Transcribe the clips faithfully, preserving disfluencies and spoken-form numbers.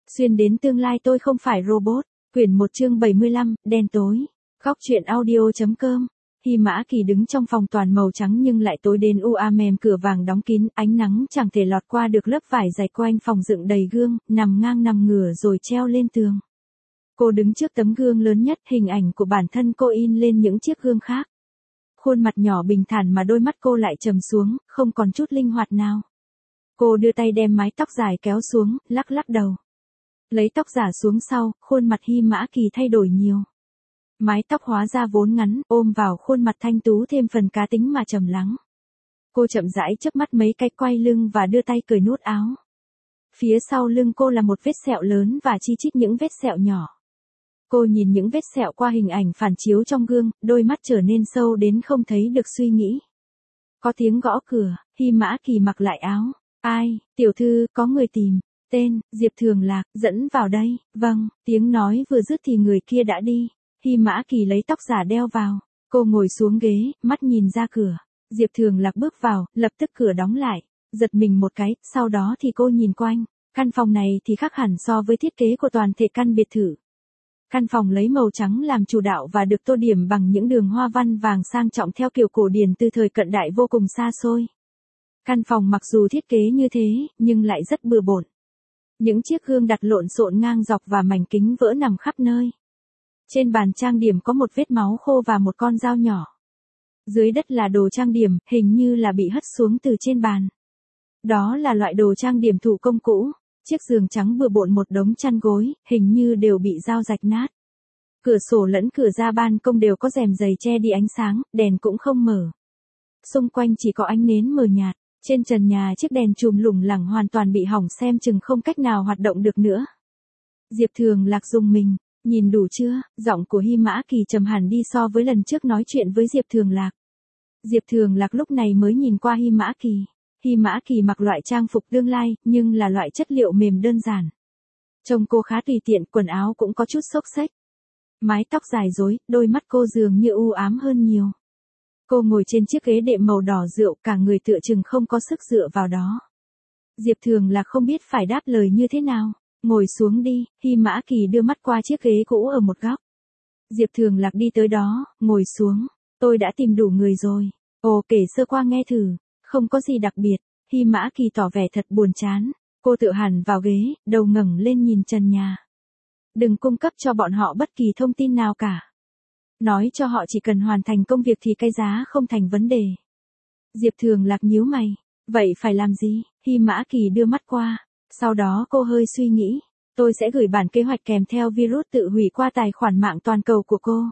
Xuyên đến tương lai tôi không phải robot. Quyển một chương bảy mươi lăm, đen tối. Góc truyện audio.com. Hy Mã Kỳ đứng trong phòng toàn màu trắng nhưng lại tối đến u ám, mềm cửa vàng đóng kín, ánh nắng chẳng thể lọt qua được lớp vải dày quanh phòng dựng đầy gương, nằm ngang nằm ngửa rồi treo lên tường. Cô đứng trước tấm gương lớn nhất, hình ảnh của bản thân cô in lên những chiếc gương khác. Khuôn mặt nhỏ bình thản mà đôi mắt cô lại trầm xuống, không còn chút linh hoạt nào. Cô đưa tay đem mái tóc dài kéo xuống, lắc lắc đầu. Lấy tóc giả xuống sau, khuôn mặt Hy Mã Kỳ thay đổi nhiều. Mái tóc hóa ra vốn ngắn, ôm vào khuôn mặt thanh tú thêm phần cá tính mà trầm lắng. Cô chậm rãi chớp mắt mấy cái, quay lưng và đưa tay cởi nút áo. Phía sau lưng cô là một vết sẹo lớn và chi chít những vết sẹo nhỏ. Cô nhìn những vết sẹo qua hình ảnh phản chiếu trong gương, đôi mắt trở nên sâu đến không thấy được suy nghĩ. Có tiếng gõ cửa, Hy Mã Kỳ mặc lại áo. Ai, tiểu thư, có người tìm. Tên, Diệp Thường Lạc, dẫn vào đây. Vâng, tiếng nói vừa dứt thì người kia đã đi. Hy Mã Kỳ lấy tóc giả đeo vào. Cô ngồi xuống ghế, mắt nhìn ra cửa. Diệp Thường Lạc bước vào, lập tức cửa đóng lại. Giật mình một cái, sau đó thì cô nhìn quanh. Căn phòng này thì khác hẳn so với thiết kế của toàn thể căn biệt thự. Căn phòng lấy màu trắng làm chủ đạo và được tô điểm bằng những đường hoa văn vàng sang trọng theo kiểu cổ điển từ thời cận đại vô cùng xa xôi. Căn phòng mặc dù thiết kế như thế, nhưng lại rất bừa bộn. Những chiếc gương đặt lộn xộn ngang dọc và mảnh kính vỡ nằm khắp nơi. Trên bàn trang điểm có một vết máu khô và một con dao nhỏ. Dưới đất là đồ trang điểm, hình như là bị hất xuống từ trên bàn. Đó là loại đồ trang điểm thủ công cũ. Chiếc giường trắng bừa bộn một đống chăn gối, hình như đều bị dao rạch nát. Cửa sổ lẫn cửa ra ban công đều có rèm dày che đi ánh sáng, đèn cũng không mở. Xung quanh chỉ có ánh nến mờ nhạt. Trên trần nhà chiếc đèn chùm lủng lẳng hoàn toàn bị hỏng, xem chừng không cách nào hoạt động được nữa. Diệp Thường Lạc rùng mình, nhìn đủ chưa? Giọng của Hy Mã Kỳ trầm hẳn đi so với lần trước nói chuyện với Diệp Thường Lạc. Diệp Thường Lạc lúc này mới nhìn qua Hy Mã Kỳ. Hy Mã Kỳ mặc loại trang phục tương lai, nhưng là loại chất liệu mềm đơn giản. Trông cô khá tùy tiện, quần áo cũng có chút xốc xếch. Mái tóc dài rối, đôi mắt cô dường như u ám hơn nhiều. Cô ngồi trên chiếc ghế đệm màu đỏ rượu, cả người tựa chừng không có sức dựa vào đó. Diệp Thường Lạc không biết phải đáp lời như thế nào. Ngồi xuống đi. Hy Mã Kỳ đưa mắt qua chiếc ghế cũ ở một góc. Diệp Thường Lạc đi tới đó, ngồi xuống. Tôi đã tìm đủ người rồi. Ồ, kể sơ qua nghe thử. Không có gì đặc biệt. Hy Mã Kỳ tỏ vẻ thật buồn chán. Cô tựa hẳn vào ghế, đầu ngẩng lên nhìn trần nhà. Đừng cung cấp cho bọn họ bất kỳ thông tin nào cả. Nói cho họ chỉ cần hoàn thành công việc thì cái giá không thành vấn đề. Diệp Thường Lạc nhíu mày. Vậy phải làm gì? Hy Mã Kỳ đưa mắt qua. Sau đó cô hơi suy nghĩ. Tôi sẽ gửi bản kế hoạch kèm theo virus tự hủy qua tài khoản mạng toàn cầu của cô.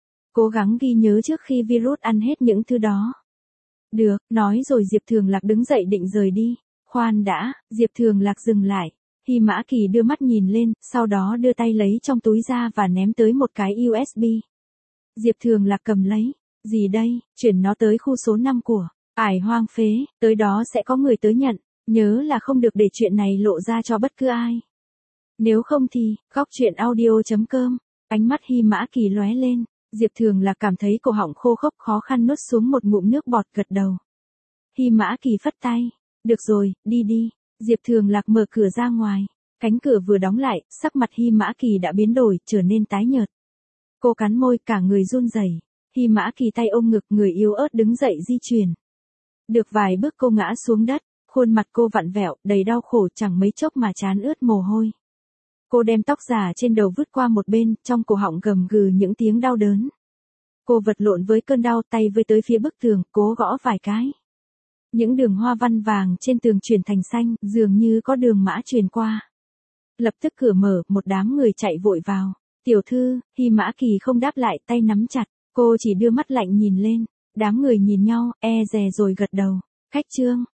Cố gắng ghi nhớ trước khi virus ăn hết những thứ đó. Được, nói rồi Diệp Thường Lạc đứng dậy định rời đi. Khoan đã, Diệp Thường Lạc dừng lại. Hy Mã Kỳ đưa mắt nhìn lên, sau đó đưa tay lấy trong túi ra và ném tới một cái u ét bê. Diệp Thường Lạc cầm lấy. Gì đây? Chuyển nó tới khu số năm của Ải Hoang Phế, tới đó sẽ có người tới nhận. Nhớ là không được để chuyện này lộ ra cho bất cứ ai. Nếu không thì, góc truyện audio.com. Ánh mắt Hy Mã Kỳ lóe lên. Diệp Thường Lạc cảm thấy cổ họng khô khốc, khó khăn nuốt xuống một ngụm nước bọt, gật đầu. Hy Mã Kỳ phất tay. Được rồi, đi đi. Diệp Thường Lạc mở cửa ra ngoài. Cánh cửa vừa đóng lại, sắc mặt Hy Mã Kỳ đã biến đổi, trở nên tái nhợt. Cô cắn môi, cả người run rẩy. Hy Mã Kỳ tay ôm ngực, người yếu ớt đứng dậy di chuyển. Được vài bước cô ngã xuống đất, khuôn mặt cô vặn vẹo, đầy đau khổ, chẳng mấy chốc mà trán ướt mồ hôi. Cô đem tóc giả trên đầu vứt qua một bên, trong cổ họng gầm gừ những tiếng đau đớn. Cô vật lộn với cơn đau, tay với tới phía bức tường, cố gõ vài cái. Những đường hoa văn vàng trên tường chuyển thành xanh, dường như có đường mã truyền qua. Lập tức cửa mở, một đám người chạy vội vào. Tiểu thư, Hy Mã Kỳ không đáp lại, tay nắm chặt. Cô chỉ đưa mắt lạnh nhìn lên. Đám người nhìn nhau, e dè rồi gật đầu. Khách trương.